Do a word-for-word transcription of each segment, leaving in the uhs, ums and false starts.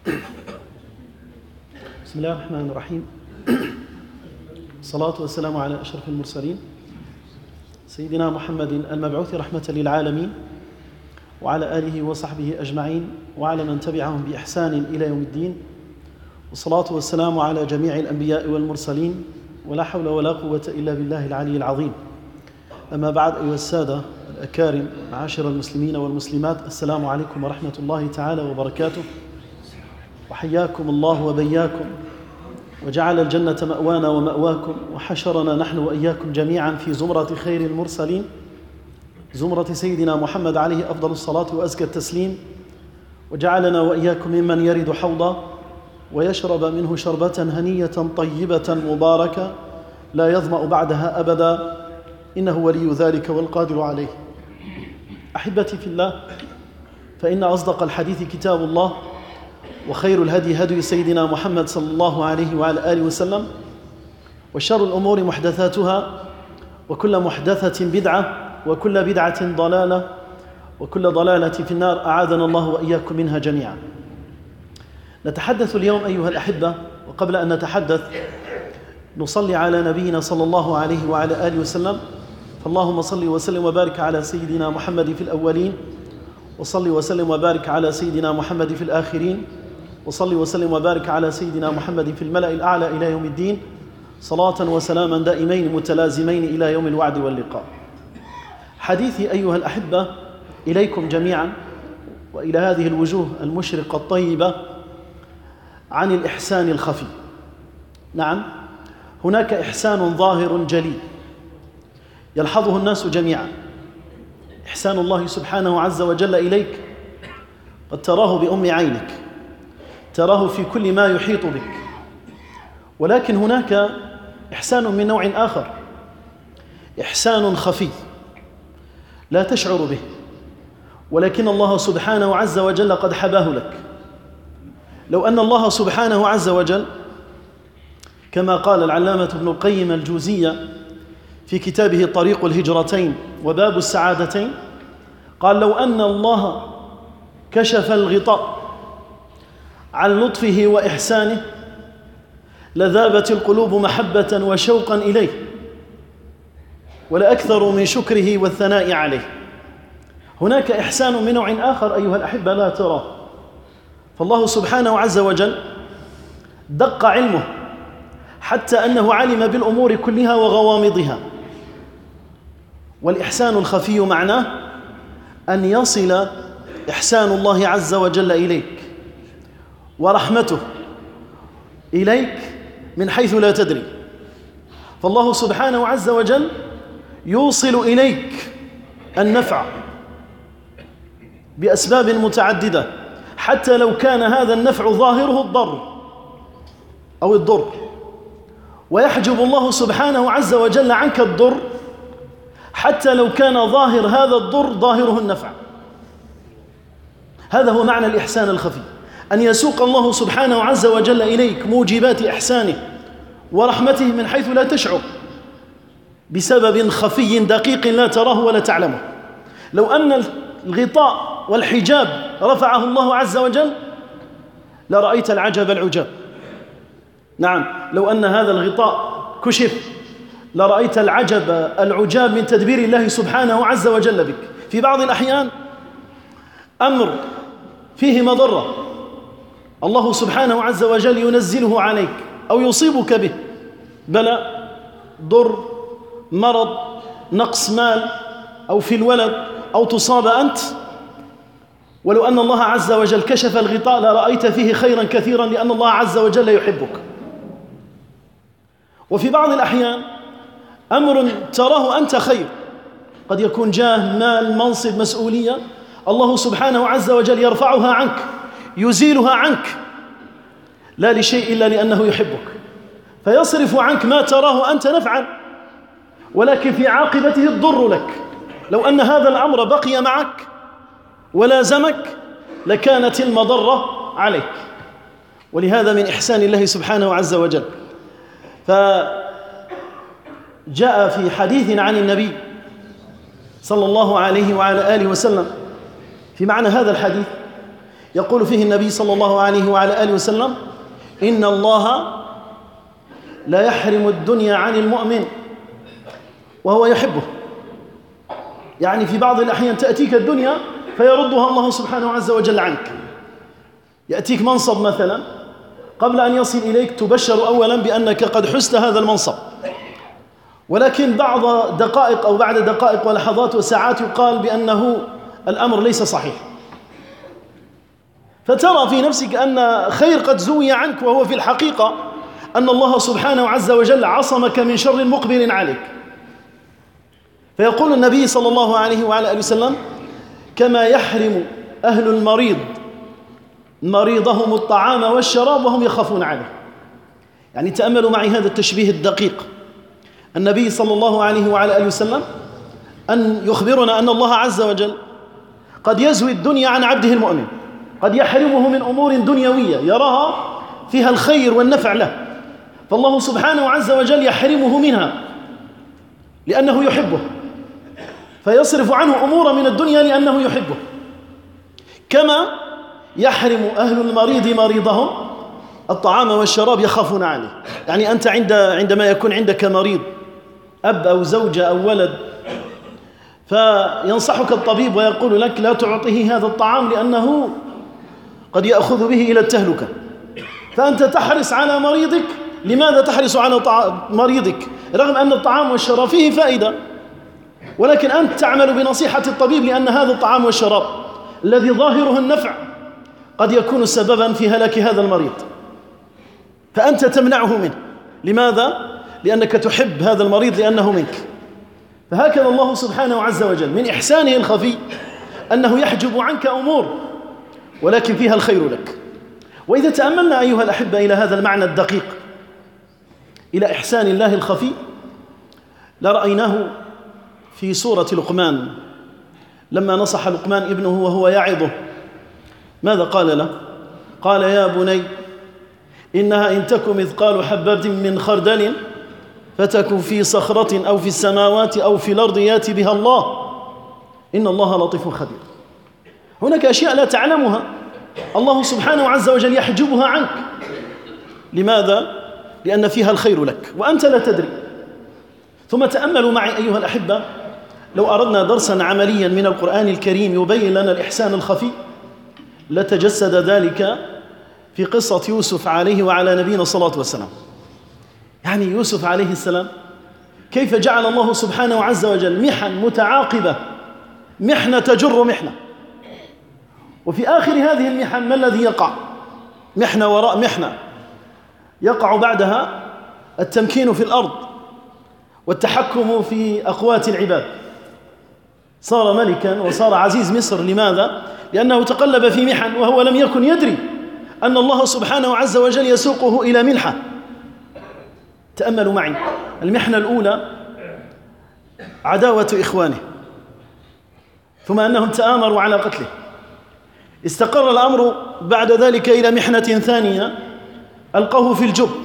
بسم الله الرحمن الرحيم. الصلاة والسلام على أشرف المرسلين سيدنا محمد المبعوث رحمة للعالمين وعلى آله وصحبه أجمعين وعلى من تبعهم بإحسان إلى يوم الدين، والصلاة والسلام على جميع الأنبياء والمرسلين، ولا حول ولا قوة إلا بالله العلي العظيم. أما بعد، أيها السادة الأكارم معاشر المسلمين والمسلمات، السلام عليكم ورحمة الله تعالى وبركاته، وحياكم الله وبياكم، وجعل الجنة مأوانا ومأواكم، وحشرنا نحن وإياكم جميعا في زمرة خير المرسلين، زمرة سيدنا محمد عليه أفضل الصلاة وأزكى التسليم، وجعلنا وإياكم ممن يرد حوضا ويشرب منه شربة هنية طيبة مباركة لا يظمأ بعدها أبدا، إنه ولي ذلك والقادر عليه. أحبتي في الله، فإن أصدق الحديث كتاب الله، وخير الهدي هدي سيدنا محمد صلى الله عليه وعلى آله وسلم، وشر الأمور محدثاتها، وكل محدثة بدعة، وكل بدعة ضلالة، وكل ضلالة في النار، أعاذنا الله وإياكم منها جميعا. نتحدث اليوم أيها الأحبة، وقبل أن نتحدث نصلي على نبينا صلى الله عليه وعلى آله وسلم، فاللهم صل وسلم وبارك على سيدنا محمد في الأولين، وصل وسلم وبارك على سيدنا محمد في الآخرين، وصل وسلم وبارك على سيدنا محمد في الملأ الأعلى إلى يوم الدين، صلاة وسلاما دائمين متلازمين إلى يوم الوعد واللقاء. حديثي أيها الأحبة إليكم جميعا وإلى هذه الوجوه المشرقة الطيبة عن الإحسان الخفي. نعم، هناك إحسان ظاهر جلي يلحظه الناس جميعا، إحسان الله سبحانه عز وجل إليك قد تراه بأم عينك، تراه في كل ما يحيط بك، ولكن هناك إحسان من نوع آخر، إحسان خفي لا تشعر به، ولكن الله سبحانه عز وجل قد حباه لك. لو أن الله سبحانه عز وجل كما قال العلامة ابن القيم الجوزية في كتابه طريق الهجرتين وباب السعادتين، قال: لو أن الله كشف الغطاء عن لطفه وإحسانه لذابت القلوب محبة وشوقا إليه، ولأكثر من شكره والثناء عليه. هناك إحسان من نوع آخر أيها الأحبة لا تراه، فالله سبحانه عز وجل دق علمه حتى أنه علم بالأمور كلها وغوامضها. والإحسان الخفي معناه أن يصل إحسان الله عز وجل إليك ورحمته إليك من حيث لا تدري، فالله سبحانه عز وجل يوصل إليك النفع بأسباب متعددة، حتى لو كان هذا النفع ظاهره الضر أو الضر، ويحجب الله سبحانه عز وجل عنك الضر حتى لو كان ظاهر هذا الضر ظاهره النفع. هذا هو معنى الإحسان الخفي، أن يسوق الله سبحانه عز وجل إليك موجبات إحسانه ورحمته من حيث لا تشعر، بسبب خفي دقيق لا تراه ولا تعلمه. لو أن الغطاء والحجاب رفعه الله عز وجل لرأيت العجب العجاب. نعم، لو أن هذا الغطاء كشف لرأيت العجب العجاب من تدبير الله سبحانه عز وجل بك. في بعض الأحيان أمر فيه مضرة الله سبحانه عز وجل ينزله عليك أو يصيبك به، بلاء، ضر، مرض، نقص مال، أو في الولد، أو تصاب أنت، ولو أن الله عز وجل كشف الغطاء لرأيت فيه خيرا كثيرا، لأن الله عز وجل يحبك. وفي بعض الأحيان أمر تراه أنت خير، قد يكون جاه، مال، منصب، مسؤولية، الله سبحانه عز وجل يرفعها عنك، يزيلها عنك، لا لشيء إلا لأنه يحبك، فيصرف عنك ما تراه أنت نفعا، ولكن في عاقبته الضر لك. لو أن هذا الأمر بقي معك ولازمك لكانت المضرة عليك. ولهذا من إحسان الله سبحانه عز وجل، فجاء في حديث عن النبي صلى الله عليه وعلى آله وسلم في معنى هذا الحديث، يقول فيه النبي صلى الله عليه وعلى آله وسلم: إن الله لا يحرم الدنيا عن المؤمن وهو يحبه. يعني في بعض الأحيان تأتيك الدنيا فيردها الله سبحانه عز وجل عنك. يأتيك منصب مثلا، قبل أن يصل إليك تبشر أولا بأنك قد حزت هذا المنصب، ولكن بعض دقائق أو بعد دقائق ولحظات وساعات يقال بأنه الأمر ليس صحيح، فترى في نفسك أن خير قد زوي عنك، وهو في الحقيقة أن الله سبحانه عز وجل عصمك من شر مقبل عليك. فيقول النبي صلى الله عليه وعلى آله وسلم: كما يحرم أهل المريض مريضهم الطعام والشراب وهم يخافون عليه. يعني تأملوا معي هذا التشبيه الدقيق. النبي صلى الله عليه وعلى آله وسلم أن يخبرنا أن الله عز وجل قد يزوي الدنيا عن عبده المؤمن، قد يحرمه من أمور دنيوية يراها فيها الخير والنفع له، فالله سبحانه عز وجل يحرمه منها لأنه يحبه، فيصرف عنه أمور من الدنيا لأنه يحبه. كما يحرم أهل المريض مريضهم الطعام والشراب يخافون عليه. يعني أنت عند عندما يكون عندك مريض، أب أو زوجة أو ولد، فينصحك الطبيب ويقول لك: لا تعطيه هذا الطعام لأنه قد يأخذ به إلى التهلكة. فأنت تحرص على مريضك. لماذا تحرص على مريضك رغم أن الطعام والشراب فيه فائدة؟ ولكن أنت تعمل بنصيحة الطبيب لأن هذا الطعام والشراب الذي ظاهره النفع قد يكون سببا في هلاك هذا المريض، فأنت تمنعه منه. لماذا؟ لأنك تحب هذا المريض لأنه منك. فهكذا الله سبحانه عز وجل من إحسانه الخفي أنه يحجب عنك أمور ولكن فيها الخير لك. وإذا تأملنا أيها الأحبة إلى هذا المعنى الدقيق، إلى إحسان الله الخفي، لرأيناه في سورة لقمان لما نصح لقمان ابنه وهو يعظه. ماذا قال له؟ قال: يا بني إنها إن تك مثقال حبة من خردل فتك في صخرة أو في السماوات أو في الأرض يأتي بها الله إن الله لطيف خبير. هناك أشياء لا تعلمها الله سبحانه عز وجل يحجبها عنك. لماذا؟ لأن فيها الخير لك وأنت لا تدري. ثم تأملوا معي أيها الأحبة، لو أردنا درسا عمليا من القرآن الكريم يبين لنا الإحسان الخفي لتجسد ذلك في قصة يوسف عليه وعلى نبينا الصلاة والسلام. يعني يوسف عليه السلام كيف جعل الله سبحانه عز وجل محن متعاقبة، محنة تجر محنة، وفي آخر هذه المحن ما الذي يقع؟ محنة وراء محنة، يقع بعدها التمكين في الأرض والتحكم في أقوات العباد. صار ملكا وصار عزيز مصر. لماذا؟ لأنه تقلب في محن وهو لم يكن يدري أن الله سبحانه عز وجل يسوقه إلى منحة. تأملوا معي، المحنة الأولى عداوة إخوانه، ثم أنهم تآمروا على قتله. استقر الأمر بعد ذلك إلى محنة ثانية، ألقوه في الجب،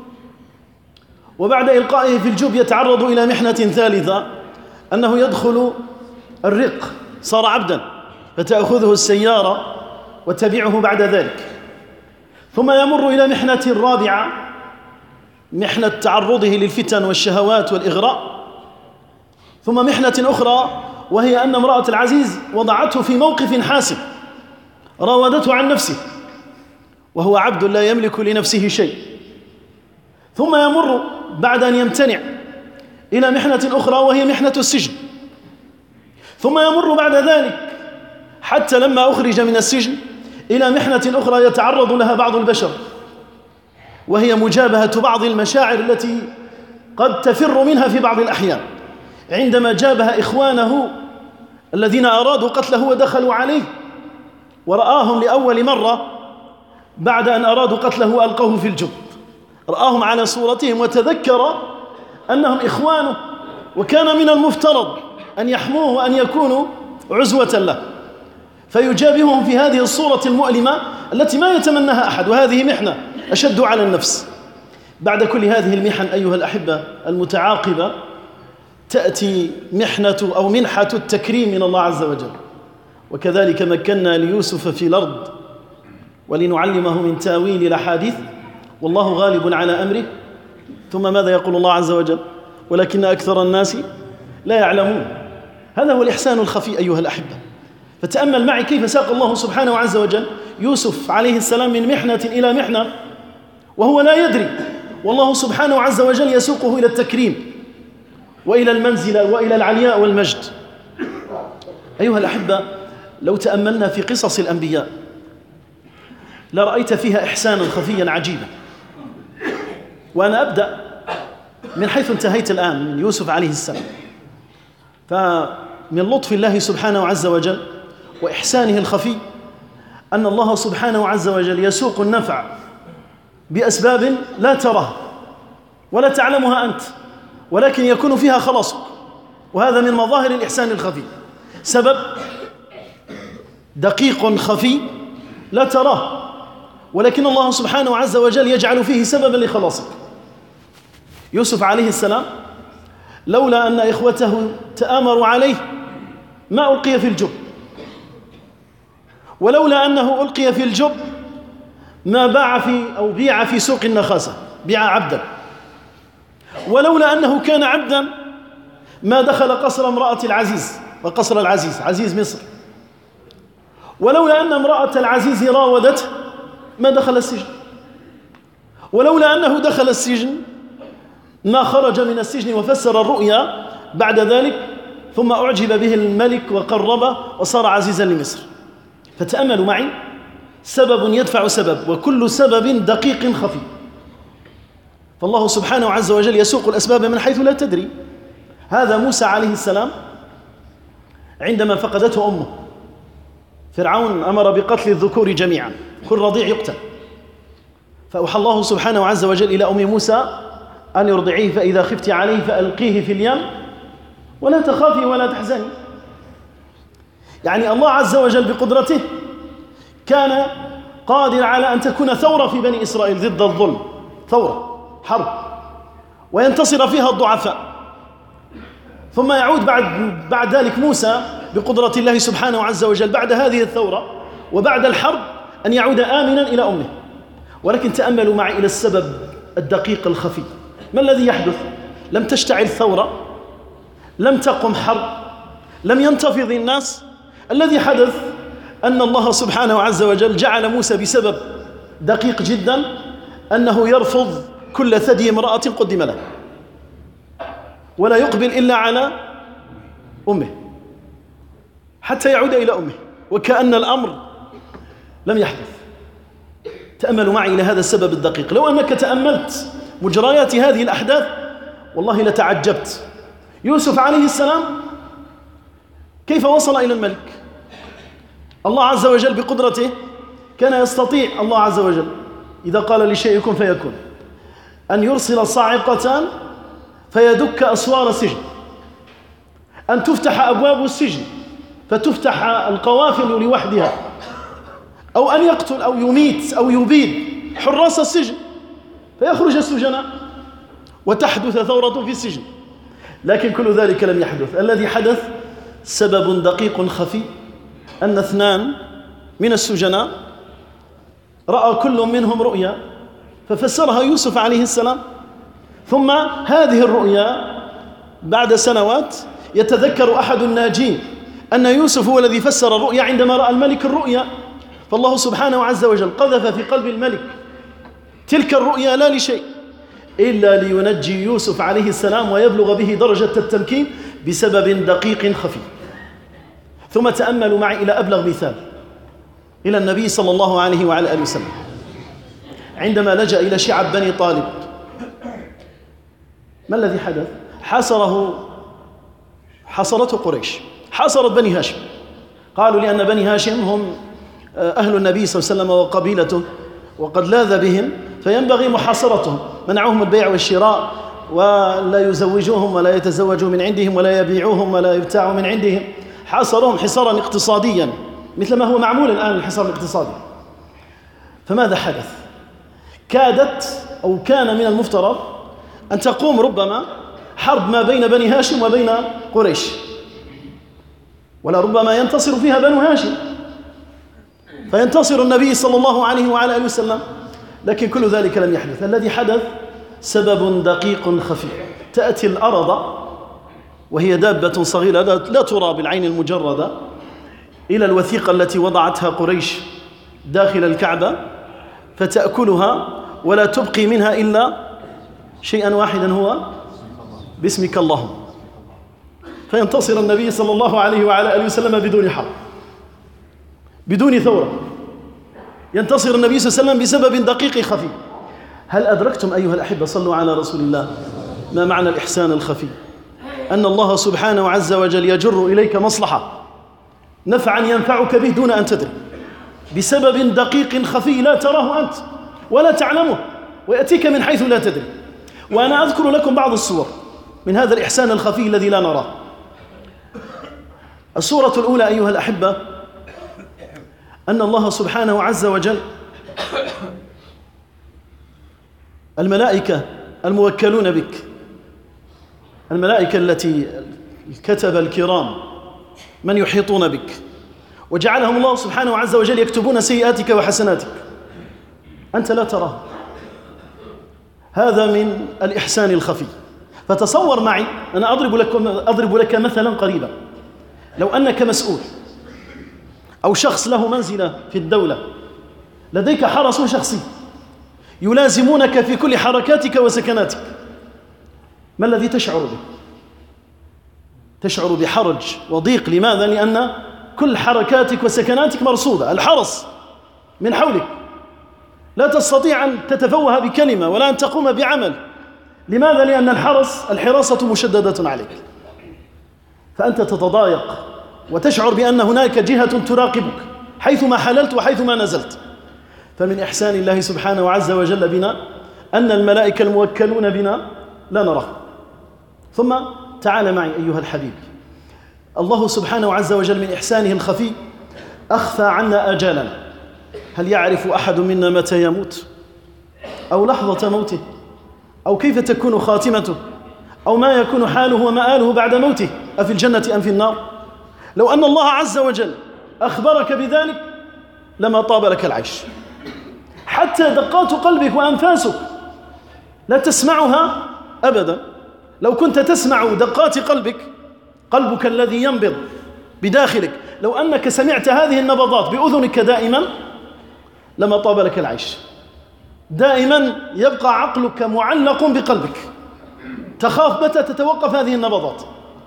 وبعد إلقائه في الجب يتعرض إلى محنة ثالثة، أنه يدخل الرق، صار عبدا فتأخذه السيارة وتبيعه بعد ذلك. ثم يمر إلى محنة رابعة، محنة تعرضه للفتن والشهوات والإغراء. ثم محنة أخرى وهي أن امرأة العزيز وضعته في موقف حاسم، راودته عن نفسه وهو عبد لا يملك لنفسه شيء. ثم يمر بعد أن يمتنع إلى محنة أخرى وهي محنة السجن. ثم يمر بعد ذلك حتى لما أخرج من السجن إلى محنة أخرى يتعرض لها بعض البشر، وهي مجابهة بعض المشاعر التي قد تفر منها في بعض الأحيان. عندما جابه إخوانه الذين أرادوا قتله ودخلوا عليه ورآهم لأول مرة بعد أن أرادوا قتله ألقوه في الجب، رآهم على صورتهم وتذكر أنهم إخوانه، وكان من المفترض أن يحموه وأن يكونوا عزوة له، فيجابههم في هذه الصورة المؤلمة التي ما يتمناها أحد، وهذه محنة أشد على النفس. بعد كل هذه المحن أيها الأحبة المتعاقبة تأتي محنة أو منحة التكريم من الله عز وجل. وكذلك مكنا ليوسف في الأرض ولنعلمه من تاويل الأحاديث والله غالب على أمره. ثم ماذا يقول الله عز وجل؟ ولكن أكثر الناس لا يعلمون. هذا هو الإحسان الخفي أيها الأحبة. فتأمل معي كيف ساق الله سبحانه عز وجل يوسف عليه السلام من محنة إلى محنة وهو لا يدري، والله سبحانه عز وجل يسوقه إلى التكريم وإلى المنزلة وإلى العلياء والمجد. أيها الأحبة، لو تأملنا في قصص الأنبياء لرأيت فيها إحسانا خفيا عجيبا. وأنا أبدأ من حيث انتهيت الآن من يوسف عليه السلام. فمن لطف الله سبحانه عز وجل وإحسانه الخفي أن الله سبحانه عز وجل يسوق النفع بأسباب لا تراها ولا تعلمها أنت، ولكن يكون فيها خلاصك، وهذا من مظاهر الإحسان الخفي. سبب دقيق خفي لا تراه، ولكن الله سبحانه عز وجل يجعل فيه سببا لخلاصك. يوسف عليه السلام لولا أن إخوته تآمروا عليه ما ألقي في الجب، ولولا أنه ألقي في الجب ما باع في أو بيع في سوق النخاسة، بيع عبدا، ولولا أنه كان عبدا ما دخل قصر امرأة العزيز وقصر العزيز عزيز مصر، ولولا أن امرأة العزيز راودته ما دخل السجن، ولولا أنه دخل السجن ما خرج من السجن وفسر الرؤيا بعد ذلك، ثم أعجب به الملك وقربه وصار عزيزا لمصر. فتأملوا معي، سبب يدفع سبب، وكل سبب دقيق خفي. فالله سبحانه عز وجل يسوق الأسباب من حيث لا تدري. هذا موسى عليه السلام عندما فقدته أمه، فرعون أمر بقتل الذكور جميعا، كل رضيع يقتل، فأوحى الله سبحانه عز وجل إلى أم موسى أن يرضعيه، فإذا خفت عليه فألقيه في اليم ولا تخافي ولا تحزني. يعني الله عز وجل بقدرته كان قادر على أن تكون ثورة في بني إسرائيل ضد الظلم، ثورة حرب، وينتصر فيها الضعفاء. ثم يعود بعد, بعد ذلك موسى بقدرة الله سبحانه عز وجل بعد هذه الثورة وبعد الحرب أن يعود آمنا إلى أمه. ولكن تأملوا معي إلى السبب الدقيق الخفي. ما الذي يحدث؟ لم تشتعل ثورة، لم تقم حرب، لم ينتفض الناس. الذي حدث أن الله سبحانه عز وجل جعل موسى بسبب دقيق جدا أنه يرفض كل ثدي امرأة قدم له، ولا يقبل إلا على أمه حتى يعود إلى أمه، وكأن الأمر لم يحدث. تأملوا معي إلى هذا السبب الدقيق. لو أنك تأملت مجريات هذه الأحداث والله لتعجبت. يوسف عليه السلام كيف وصل إلى الملك؟ الله عز وجل بقدرته كان يستطيع الله عز وجل إذا قال لشيء يكون فيكون أن يرسل صاعقة فيدك أسوار السجن، أن تفتح أبواب السجن فتفتح القوافل لوحدها، أو أن يقتل أو يميت أو يبيد حراس السجن فيخرج السجناء وتحدث ثورة في السجن. لكن كل ذلك لم يحدث. الذي حدث سبب دقيق خفي، أن اثنان من السجناء رأى كل منهم رؤيا ففسرها يوسف عليه السلام، ثم هذه الرؤيا بعد سنوات يتذكر أحد الناجين أن يوسف هو الذي فسر الرؤيا عندما رأى الملك الرؤيا. فالله سبحانه عز وجل قذف في قلب الملك تلك الرؤيا لا لشيء إلا لينجي يوسف عليه السلام ويبلغ به درجة التمكين بسبب دقيق خفي. ثم تأملوا معي إلى أبلغ مثال، إلى النبي صلى الله عليه وعلى آله وسلم عندما لجأ إلى شعب بني طالب. ما الذي حدث؟ حاصره حاصرته قريش، حاصرت بني هاشم. قالوا لأن بني هاشم هم أهل النبي صلى الله عليه وسلم وقبيلته وقد لاذ بهم فينبغي محاصرتهم، منعوهم البيع والشراء ولا يزوجوهم ولا يتزوجوا من عندهم ولا يبيعوهم ولا يبتاعوا من عندهم. حاصرهم حصارا اقتصاديا مثل ما هو معمول الآن الحصار الاقتصادي. فماذا حدث؟ كادت أو كان من المفترض أن تقوم ربما حرب ما بين بني هاشم وبين قريش، ولا ربما ينتصر فيها بنو هاشم. فينتصر النبي صلى الله عليه وعلى آله وسلم. لكن كل ذلك لم يحدث. الذي حدث سبب دقيق خفي. تأتي الأرض وهي دابة صغيرة لا ترى بالعين المجردة إلى الوثيقة التي وضعتها قريش داخل الكعبة فتأكلها ولا تبقي منها إلا شيئا واحدا هو باسمك اللهم. فينتصر النبي صلى الله عليه وعلى آله وسلم بدون حرب بدون ثورة. ينتصر النبي صلى الله عليه وسلم بسبب دقيق خفي. هل أدركتم أيها الأحبة صلوا على رسول الله ما معنى الإحسان الخفي؟ أن الله سبحانه عز وجل يجر إليك مصلحة نفعا ينفعك به دون أن تدري بسبب دقيق خفي لا تراه أنت ولا تعلمه ويأتيك من حيث لا تدري. وأنا أذكر لكم بعض الصور من هذا الإحسان الخفي الذي لا نراه. الصورة الأولى أيها الأحبة أن الله سبحانه عز وجل الملائكة الموكلون بك، الملائكة التي كتب الكرام من يحيطون بك وجعلهم الله سبحانه عز وجل يكتبون سيئاتك وحسناتك أنت لا تراه. هذا من الإحسان الخفي. فتصور معي، أنا أضرب لك, أضرب لك مثلا قريبا. لو أنك مسؤول أو شخص له منزلة في الدولة، لديك حرس شخصي يلازمونك في كل حركاتك وسكناتك، ما الذي تشعر به؟ تشعر بحرج وضيق. لماذا؟ لأن كل حركاتك وسكناتك مرصودة، الحرس من حولك، لا تستطيع أن تتفوه بكلمة ولا أن تقوم بعمل. لماذا؟ لأن الحرس الحراسة مشددة عليك، فأنت تتضايق وتشعر بأن هناك جهة تراقبك حيثما حللت وحيثما نزلت. فمن إحسان الله سبحانه عز وجل بنا أن الملائكة الموكلون بنا لا نراه. ثم تعال معي أيها الحبيب، الله سبحانه عز وجل من إحسانه الخفي أخفى عنا آجالنا. هل يعرف أحد منا متى يموت أو لحظة موته أو كيف تكون خاتمته أو ما يكون حاله ومآله بعد موته، أفي الجنة أم في النار؟ لو أن الله عز وجل أخبرك بذلك لما طاب لك العيش. حتى دقات قلبك وأنفاسك لا تسمعها أبدا. لو كنت تسمع دقات قلبك، قلبك الذي ينبض بداخلك، لو أنك سمعت هذه النبضات بأذنك دائما لما طاب لك العيش. دائما يبقى عقلك معلق بقلبك، تخاف متى تتوقف هذه النبضات.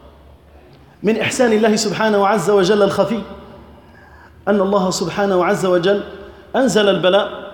من إحسان الله سبحانه عز وجل الخفي أن الله سبحانه عز وجل أنزل البلاء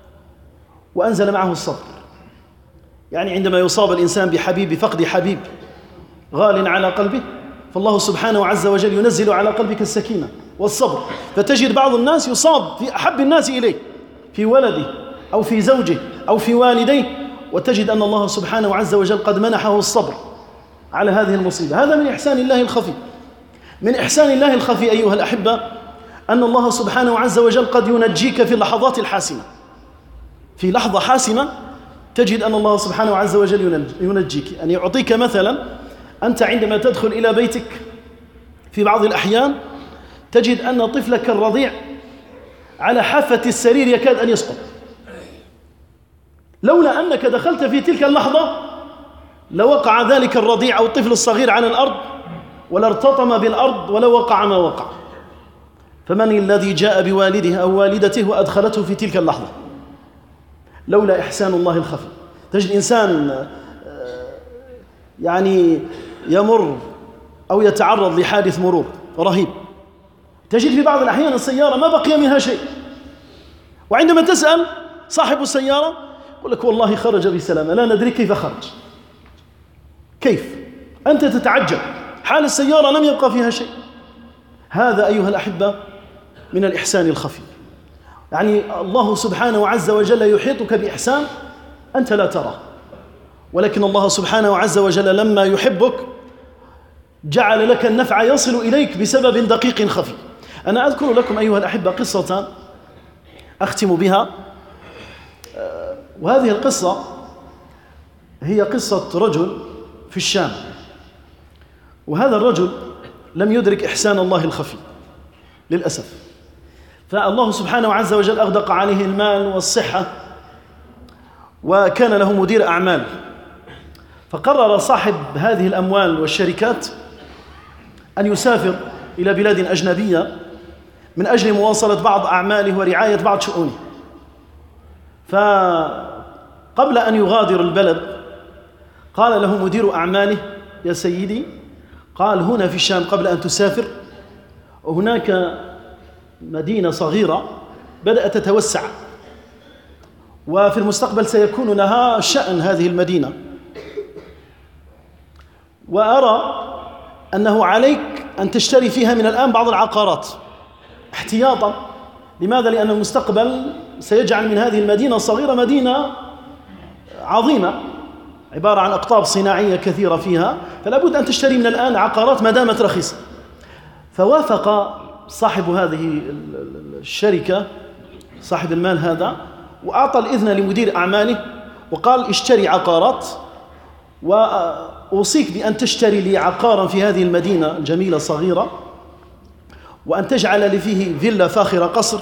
وأنزل معه الصبر. يعني عندما يصاب الإنسان بحبيب فقد حبيب غال على قلبه، فالله سبحانه عز وجل ينزل على قلبك السكينة والصبر. فتجد بعض الناس يصاب في أحب الناس إليه، في ولده أو في زوجه أو في والديه، وتجد أن الله سبحانه عز وجل قد منحه الصبر على هذه المصيبة. هذا من إحسان الله الخفي. من إحسان الله الخفي أيها الأحبة أن الله سبحانه عز وجل قد ينجيك في اللحظات الحاسمة. في لحظة حاسمة تجد أن الله سبحانه عز وجل ينجيك. أن يعطيك مثلا، أنت عندما تدخل إلى بيتك في بعض الأحيان تجد أن طفلك الرضيع على حافة السرير يكاد أن يسقط. لولا أنك دخلت في تلك اللحظة لوقع ذلك الرضيع أو الطفل الصغير على الأرض ولا ارتطم بالأرض ولا وقع ما وقع. فمن الذي جاء بوالده أو والدته وأدخلته في تلك اللحظة؟ لولا إحسان الله الخفي. تجد إنسان يعني يمر أو يتعرض لحادث مرور رهيب، تجد في بعض الأحيان السيارة ما بقي منها شيء، وعندما تسأل صاحب السيارة يقول لك والله خرج بسلامة، لا ندري كيف خرج. كيف؟ أنت تتعجب، حال السيارة لم يبقى فيها شيء. هذا أيها الأحبة من الإحسان الخفي. يعني الله سبحانه عز وجل يحيطك بإحسان أنت لا تراه، ولكن الله سبحانه عز وجل لما يحبك جعل لك النفع يصل إليك بسبب دقيق خفي. أنا أذكر لكم أيها الأحبة قصة أختم بها، وهذه القصة هي قصة رجل في الشام، وهذا الرجل لم يدرك إحسان الله الخفي للأسف. فالله سبحانه عز وجل أغدق عليه المال والصحة، وكان له مدير أعمال. فقرر صاحب هذه الأموال والشركات أن يسافر إلى بلاد أجنبية من أجل مواصلة بعض أعماله ورعاية بعض شؤونه. فقبل أن يغادر البلد قال له مدير أعماله: يا سيدي، قال هنا في الشام قبل أن تسافر هناك مدينة صغيرة بدأت تتوسع، وفي المستقبل سيكون لها شأن هذه المدينة، وأرى أنه عليك أن تشتري فيها من الآن بعض العقارات احتياطا. لماذا؟ لأن المستقبل سيجعل من هذه المدينة الصغيرة مدينة عظيمة عبارة عن أقطاب صناعية كثيرة فيها، فلا بد أن تشتري من الآن عقارات ما دامت رخيصة. فوافق صاحب هذه الشركة صاحب المال هذا، وأعطى الإذن لمدير أعماله وقال: اشتري عقارات، وأوصيك بأن تشتري لي عقارا في هذه المدينة الجميلة الصغيرة، وأن تجعل لي فيه فيلا فاخرة، قصر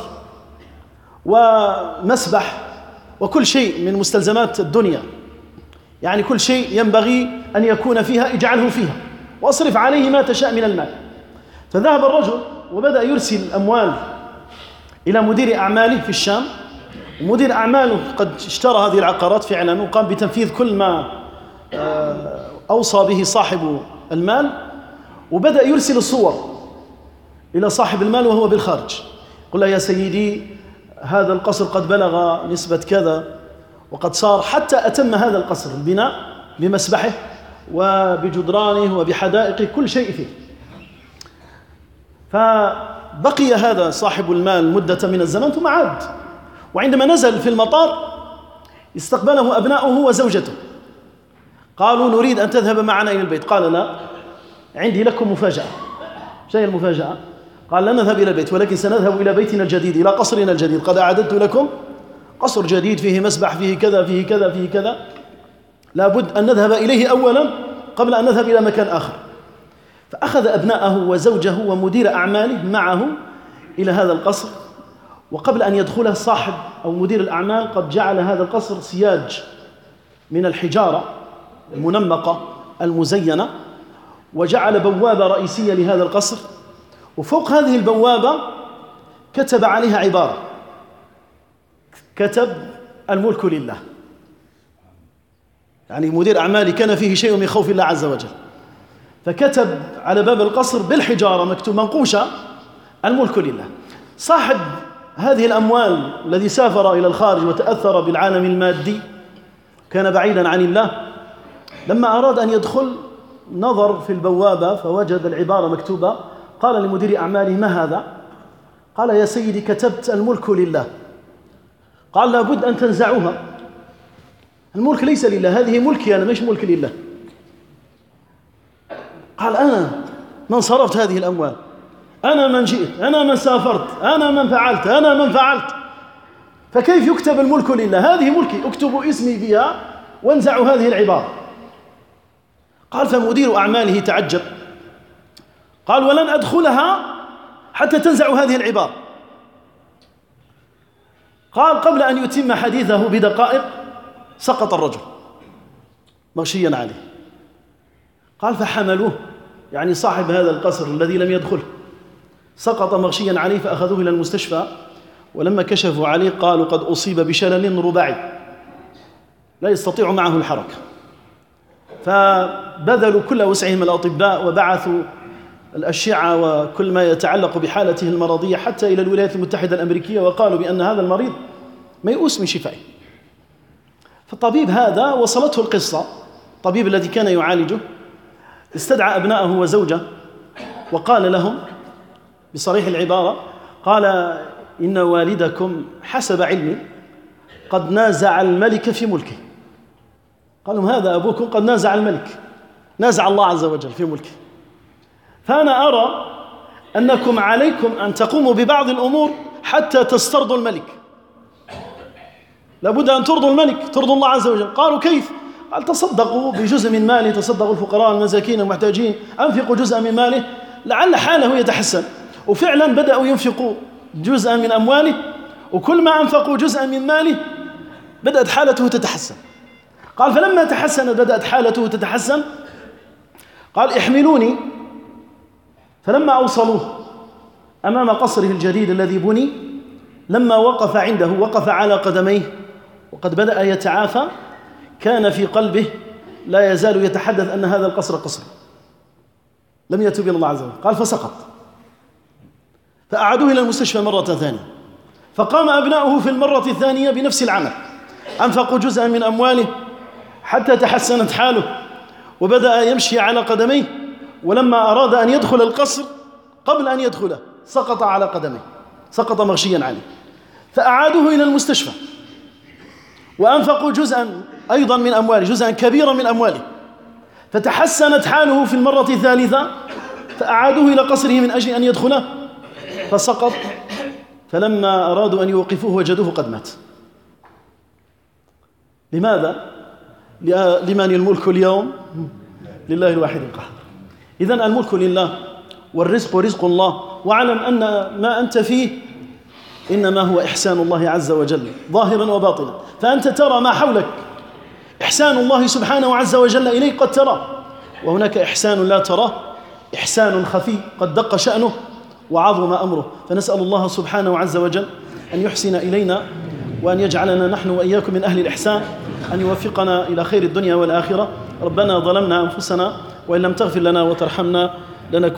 ومسبح وكل شيء من مستلزمات الدنيا، يعني كل شيء ينبغي أن يكون فيها اجعله فيها، واصرف عليه ما تشاء من المال. فذهب الرجل وبدأ يرسل الأموال إلى مدير أعماله في الشام، ومدير أعماله قد اشترى هذه العقارات فعلا وقام بتنفيذ كل ما أوصى به صاحب المال، وبدأ يرسل الصور إلى صاحب المال وهو بالخارج. قل له: يا سيدي، هذا القصر قد بلغ نسبة كذا، وقد صار حتى أتم هذا القصر البناء بمسبحه وبجدرانه وبحدائقه، كل شيء فيه. فبقي هذا صاحب المال مدة من الزمن ثم عاد، وعندما نزل في المطار استقبله أبناؤه وزوجته، قالوا: نريد أن تذهب معنا إلى البيت. قال: لا، عندي لكم مفاجأة. شيء المفاجأة؟ قال: لا نذهب إلى البيت، ولكن سنذهب إلى بيتنا الجديد، إلى قصرنا الجديد. قد أعددت لكم قصر جديد فيه مسبح، فيه كذا فيه كذا فيه كذا، لابد أن نذهب إليه أولا قبل أن نذهب إلى مكان آخر. فأخذ أبناءه وزوجه ومدير أعماله معه إلى هذا القصر، وقبل أن يدخله صاحب أو مدير الأعمال قد جعل هذا القصر سياج من الحجارة المنمقة المزينة، وجعل بوابة رئيسية لهذا القصر، وفوق هذه البوابة كتب عليها عبارة، كتب: الملك لله. يعني مدير أعمالي كان فيه شيء من خوف الله عز وجل، فكتب على باب القصر بالحجارة مكتوب منقوشة: الملك لله. صاحب هذه الأموال الذي سافر إلى الخارج وتأثر بالعالم المادي، كان بعيدا عن الله، لما أراد أن يدخل نظر في البوابة فوجد العبارة مكتوبة. قال لمدير أعماله: ما هذا؟ قال: يا سيدي، كتبت الملك لله. قال: لابد أن تنزعوها، الملك ليس لله، هذه ملكي أنا، مش ملك لله. قال: أنا من صرفت هذه الأموال، أنا من جئت، أنا من سافرت، أنا من فعلت، أنا من فعلت، فكيف يكتب الملك لله؟ هذه ملكي، اكتبوا اسمي فيها وانزعوا هذه العبارة. قال: فمدير أعماله تعجب، قال: ولن أدخلها حتى تنزعوا هذه العبارة. قال: قبل أن يتم حديثه بدقائق سقط الرجل مغشيا عليه. قال: فحملوه، يعني صاحب هذا القصر الذي لم يدخله سقط مغشيا عليه، فأخذوه إلى المستشفى، ولما كشفوا عليه قالوا: قد أصيب بشلل رباعي لا يستطيع معه الحركة. فبذلوا كل وسعهم الأطباء وبعثوا الأشعة وكل ما يتعلق بحالته المرضية حتى إلى الولايات المتحدة الأمريكية، وقالوا بأن هذا المريض ميؤوس من شفائه. فالطبيب هذا وصلته القصة، الطبيب الذي كان يعالجه استدعى أبناءه وزوجه وقال لهم بصريح العبارة، قال: إن والدكم حسب علمي قد نازع الملك في ملكه. قالوا: هذا أبوكم قد نازع الملك، نازع الله عز وجل في ملكه، فأنا أرى أنكم عليكم أن تقوموا ببعض الأمور حتى تسترضوا الملك، لابد أن ترضوا الملك، ترضوا الله عز وجل. قالوا: كيف؟ قال: تصدقوا بجزء من ماله، تصدقوا الفقراء المساكين المحتاجين، أنفقوا جزءا من ماله لعل حاله يتحسن. وفعلا بدأوا ينفقوا جزءا من أمواله، وكل ما أنفقوا جزءا من ماله بدأت حالته تتحسن. قال فلما تحسنت بدأت حالته تتحسن قال احملوني. فلما أوصلوه أمام قصره الجديد الذي بني، لما وقف عنده وقف على قدميه وقد بدأ يتعافى، كان في قلبه لا يزال يتحدث أن هذا القصر قصر، لم يتوب إلى الله عز وجل. قال فسقط، فأعادوه إلى المستشفى مرة ثانية، فقام أبناؤه في المرة الثانية بنفس العمل، أنفقوا جزءا من أمواله حتى تحسنت حاله وبدأ يمشي على قدميه، ولما أراد أن يدخل القصر قبل أن يدخله سقط على قدميه، سقط مغشيا عليه، فأعادوه إلى المستشفى وأنفقوا جزءا أيضا من أمواله، جزءا كبيرا من أمواله، فتحسنت حاله في المرة الثالثة، فأعادوه إلى قصره من أجل أن يدخله فسقط. فلما أرادوا أن يوقفوه وجدوه قد مات. لماذا؟ لمن الملك اليوم؟ لله الواحد القهار. إذن الملك لله والرزق رزق الله، واعلم أن ما أنت فيه إنما هو إحسان الله عز وجل ظاهرا وباطنا، فأنت ترى ما حولك إحسان الله سبحانه عز وجل إليك قد ترى، وهناك إحسان لا تراه، إحسان خفي قد دق شأنه وعظم أمره. فنسأل الله سبحانه عز وجل أن يحسن إلينا وأن يجعلنا نحن وإياكم من أهل الإحسان، أن يوفقنا إلى خير الدنيا والآخرة. ربنا ظلمنا أنفسنا وإن لم تغفر لنا وترحمنا